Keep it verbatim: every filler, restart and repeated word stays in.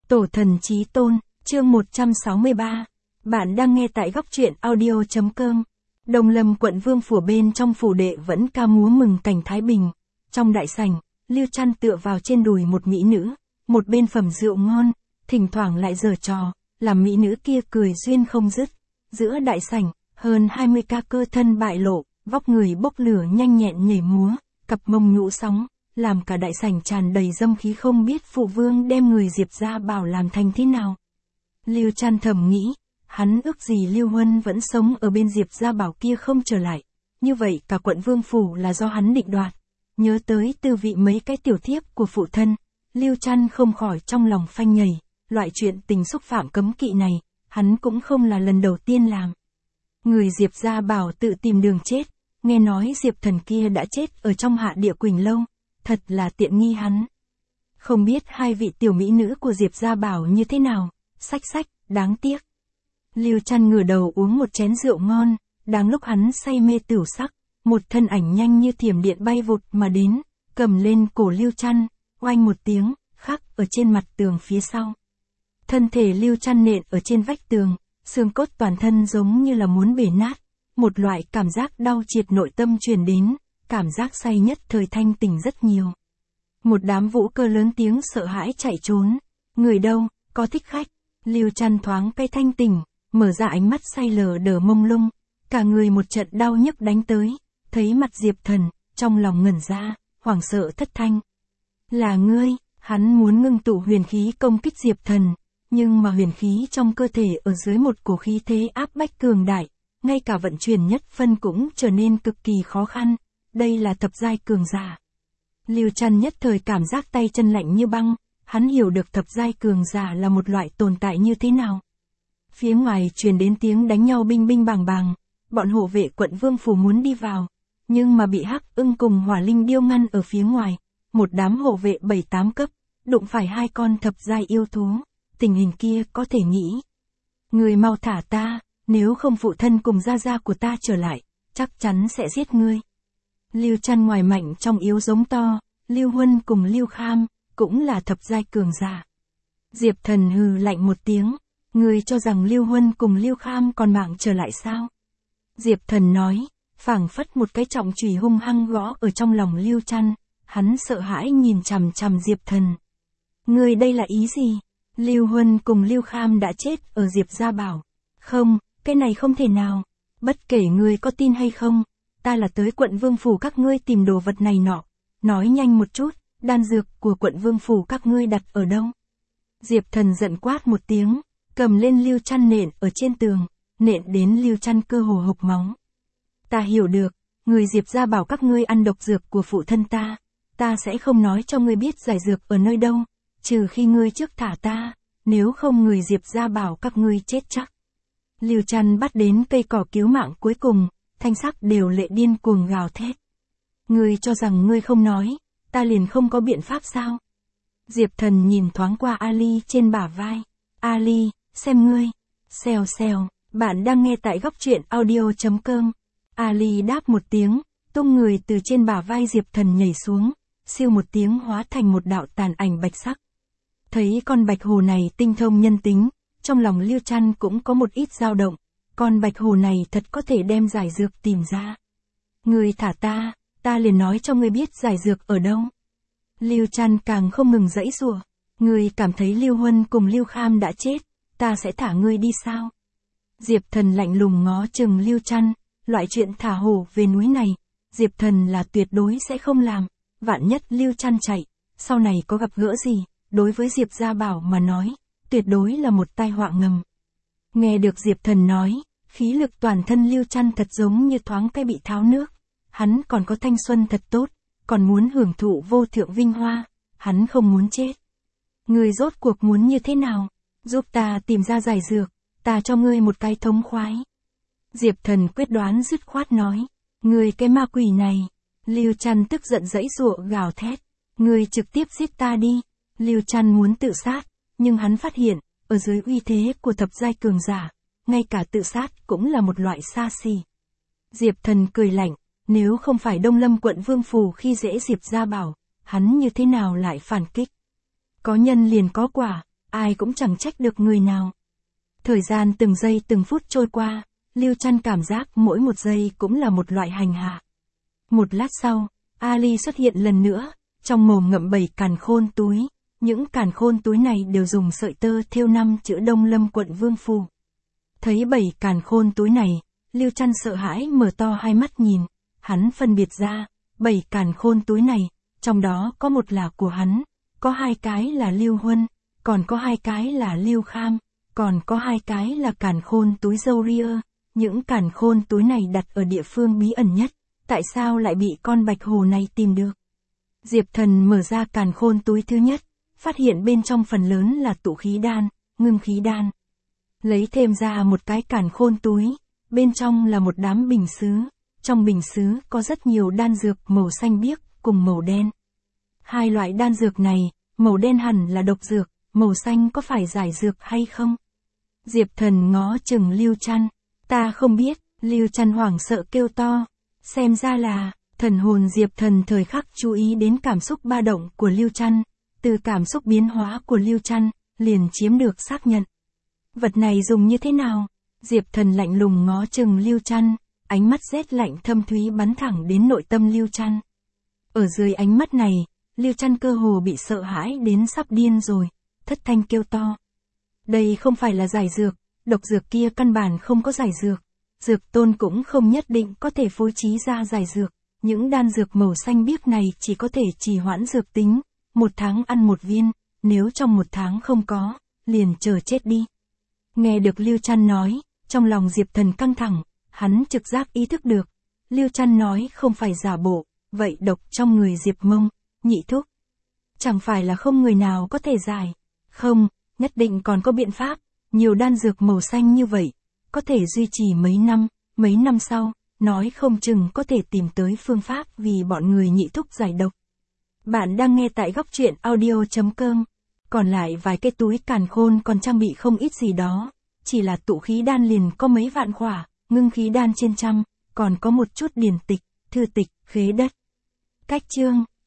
Tổ thần chí tôn, chương một trăm sáu mươi ba. Bạn đang nghe tại góc truyện audio chấm com. Đồng Lâm quận Vương phủ bên trong phủ đệ vẫn ca múa mừng cảnh thái bình. Trong đại sảnh, Lưu Trăn tựa vào trên đùi một mỹ nữ, một bên phẩm rượu ngon, thỉnh thoảng lại giở trò, làm mỹ nữ kia cười duyên không dứt. Giữa đại sảnh, hơn hai mươi ca cơ thân bại lộ, vóc người bốc lửa nhanh nhẹn nhảy múa, cặp mông nhũ sóng, làm cả đại sảnh tràn đầy dâm khí, không biết phụ vương đem người Diệp gia bảo làm thành thế nào. Lưu Trăn thầm nghĩ, hắn ước gì Lưu Huân vẫn sống ở bên Diệp gia bảo kia không trở lại, như vậy cả quận Vương phủ là do hắn định đoạt. Nhớ tới tư vị mấy cái tiểu thiếp của phụ thân, Lưu Trăn không khỏi trong lòng phanh nhảy, loại chuyện tình xúc phạm cấm kỵ này, hắn cũng không là lần đầu tiên làm. Người Diệp gia bảo tự tìm đường chết, nghe nói Diệp thần kia đã chết ở trong Hạ Địa Quỳnh lâu, thật là tiện nghi hắn. Không biết hai vị tiểu mỹ nữ của Diệp gia bảo như thế nào, xách xách, đáng tiếc. Lưu Trăn ngửa đầu uống một chén rượu ngon, đang lúc hắn say mê tửu sắc, một thân ảnh nhanh như thiểm điện bay vụt mà đến, cầm lên cổ Lưu Trăn, oanh một tiếng, khắc ở trên mặt tường phía sau. Thân thể Lưu Trăn nện ở trên vách tường, xương cốt toàn thân giống như là muốn bể nát, một loại cảm giác đau triệt nội tâm truyền đến, cảm giác say nhất thời thanh tỉnh rất nhiều. Một đám vũ cơ lớn tiếng sợ hãi chạy trốn, người đâu, có thích khách. Lưu Trăn thoáng cái thanh tỉnh, mở ra ánh mắt say lờ đờ mông lung, cả người một trận đau nhức đánh tới, thấy mặt Diệp Thần, trong lòng ngẩn ra, hoảng sợ thất thanh. Là ngươi, hắn muốn ngưng tụ huyền khí công kích Diệp Thần, nhưng mà huyền khí trong cơ thể ở dưới một cổ khí thế áp bách cường đại, ngay cả vận chuyển nhất phân cũng trở nên cực kỳ khó khăn, đây là thập giai cường giả. Lưu Trăn nhất thời cảm giác tay chân lạnh như băng, hắn hiểu được thập giai cường giả là một loại tồn tại như thế nào. Phía ngoài truyền đến tiếng đánh nhau binh binh bàng bàng, bọn hộ vệ quận Vương phủ muốn đi vào, nhưng mà bị Hắc Ưng cùng Hỏa Linh Điêu ngăn ở phía ngoài, một đám hộ vệ bảy tám cấp, đụng phải hai con thập giai yêu thú, tình hình kia có thể nghĩ. Người mau thả ta, nếu không phụ thân cùng gia gia của ta trở lại, chắc chắn sẽ giết ngươi. Lưu Trăn ngoài mạnh trong yếu giống to, Lưu Huân cùng Lưu Kham, cũng là thập giai cường giả. Diệp Thần hừ lạnh một tiếng, ngươi cho rằng Lưu Huân cùng Lưu Kham còn mạng trở lại sao? Diệp Thần nói, phảng phất một cái trọng chùy hung hăng gõ ở trong lòng Lưu Trăn, hắn sợ hãi nhìn chằm chằm Diệp Thần. Ngươi đây là ý gì? Lưu Huân cùng Lưu Kham đã chết ở Diệp gia bảo. Không, cái này không thể nào. Bất kể ngươi có tin hay không, ta là tới quận Vương phủ các ngươi tìm đồ vật này nọ. Nói nhanh một chút, đan dược của quận Vương phủ các ngươi đặt ở đâu? Diệp Thần giận quát một tiếng, cầm lên Lưu Trăn nện ở trên tường, nện đến Lưu Trăn cơ hồ hộc máu. Ta hiểu được, người Diệp gia bảo các ngươi ăn độc dược của phụ thân ta, ta sẽ không nói cho ngươi biết giải dược ở nơi đâu, trừ khi ngươi trước thả ta, nếu không người Diệp gia bảo các ngươi chết chắc. Lưu Trăn bắt đến cây cỏ cứu mạng cuối cùng, thanh sắc đều lệ điên cuồng gào thét. Ngươi cho rằng ngươi không nói, ta liền không có biện pháp sao? Diệp Thần nhìn thoáng qua Ali trên bả vai. Ali, xem ngươi. Xèo xèo, bạn đang nghe tại góc truyện audio chấm com. Ali đáp một tiếng, tung người từ trên bả vai Diệp Thần nhảy xuống, siêu một tiếng hóa thành một đạo tàn ảnh bạch sắc. Thấy con bạch hồ này tinh thông nhân tính, trong lòng Lưu Trăn cũng có một ít dao động, con bạch hồ này thật có thể đem giải dược tìm ra. Ngươi thả ta, ta liền nói cho ngươi biết giải dược ở đâu. Lưu Trăn càng không ngừng giãy giụa, ngươi cảm thấy Lưu Huân cùng Lưu Kham đã chết, ta sẽ thả ngươi đi sao? Diệp Thần lạnh lùng ngó chừng Lưu Trăn, loại chuyện thả hổ về núi này, Diệp Thần là tuyệt đối sẽ không làm, vạn nhất Lưu Trăn chạy, sau này có gặp gỡ gì, đối với Diệp gia bảo mà nói, tuyệt đối là một tai họa ngầm. Nghe được Diệp Thần nói, khí lực toàn thân Lưu Trăn thật giống như thoáng cái bị tháo nước, hắn còn có thanh xuân thật tốt, còn muốn hưởng thụ vô thượng vinh hoa, hắn không muốn chết. Ngươi rốt cuộc muốn như thế nào? Giúp ta tìm ra giải dược, ta cho ngươi một cái thống khoái. Diệp Thần quyết đoán dứt khoát nói, ngươi cái ma quỷ này. Lưu Trăn tức giận giãy giụa gào thét, ngươi trực tiếp giết ta đi. Lưu Trăn muốn tự sát, nhưng hắn phát hiện, ở dưới uy thế của thập giai cường giả, ngay cả tự sát cũng là một loại xa xỉ. Diệp Thần cười lạnh, nếu không phải Đông Lâm quận Vương phủ khi dễ Diệp gia bảo, hắn như thế nào lại phản kích? Có nhân liền có quả, ai cũng chẳng trách được người nào. Thời gian từng giây từng phút trôi qua, Lưu Trăn cảm giác mỗi một giây cũng là một loại hành hạ. Một lát sau, Ali xuất hiện lần nữa, trong mồm ngậm bảy càn khôn túi. Những càn khôn túi này đều dùng sợi tơ thêu năm chữ Đông Lâm quận Vương Phủ. Thấy bảy càn khôn túi này, Lưu Trăn sợ hãi mở to hai mắt nhìn, hắn phân biệt ra, bảy càn khôn túi này, trong đó có một là của hắn, có hai cái là Lưu Huân, còn có hai cái là Lưu Kham, còn có hai cái là càn khôn túi dâu ria. Những càn khôn túi này đặt ở địa phương bí ẩn nhất, tại sao lại bị con bạch hồ này tìm được? Diệp Thần mở ra càn khôn túi thứ nhất, phát hiện bên trong phần lớn là tụ khí đan, ngưng khí đan. Lấy thêm ra một cái càn khôn túi, bên trong là một đám bình sứ, trong bình sứ có rất nhiều đan dược màu xanh biếc cùng màu đen. Hai loại đan dược này, màu đen hẳn là độc dược, màu xanh có phải giải dược hay không? Diệp Thần ngó chừng Lưu Trăn, ta không biết, Lưu Trăn hoảng sợ kêu to, xem ra là, thần hồn Diệp Thần thời khắc chú ý đến cảm xúc ba động của Lưu Trăn, từ cảm xúc biến hóa của Lưu Trăn, liền chiếm được xác nhận. Vật này dùng như thế nào? Diệp Thần lạnh lùng ngó chừng Lưu Trăn, ánh mắt rét lạnh thâm thúy bắn thẳng đến nội tâm Lưu Trăn. Ở dưới ánh mắt này, Lưu Trăn cơ hồ bị sợ hãi đến sắp điên rồi, thất thanh kêu to. Đây không phải là giải dược, độc dược kia căn bản không có giải dược, dược tôn cũng không nhất định có thể phối trí ra giải dược, những đan dược màu xanh biếc này chỉ có thể trì hoãn dược tính, một tháng ăn một viên, nếu trong một tháng không có, liền chờ chết đi. Nghe được Lưu Trăn nói, trong lòng Diệp Thần căng thẳng, hắn trực giác ý thức được, Lưu Trăn nói không phải giả bộ, vậy độc trong người Diệp Mông, Nhị Thúc. Chẳng phải là không người nào có thể giải, không, nhất định còn có biện pháp, nhiều đan dược màu xanh như vậy, có thể duy trì mấy năm, mấy năm sau, nói không chừng có thể tìm tới phương pháp vì bọn người Nhị Thúc giải độc. Bạn đang nghe tại góc truyện audio chấm com, còn lại vài cái túi càn khôn còn trang bị không ít gì đó, chỉ là tụ khí đan liền có mấy vạn khỏa, ngưng khí đan trên trăm, còn có một chút điển tịch, thư tịch, khế đất. Cách chương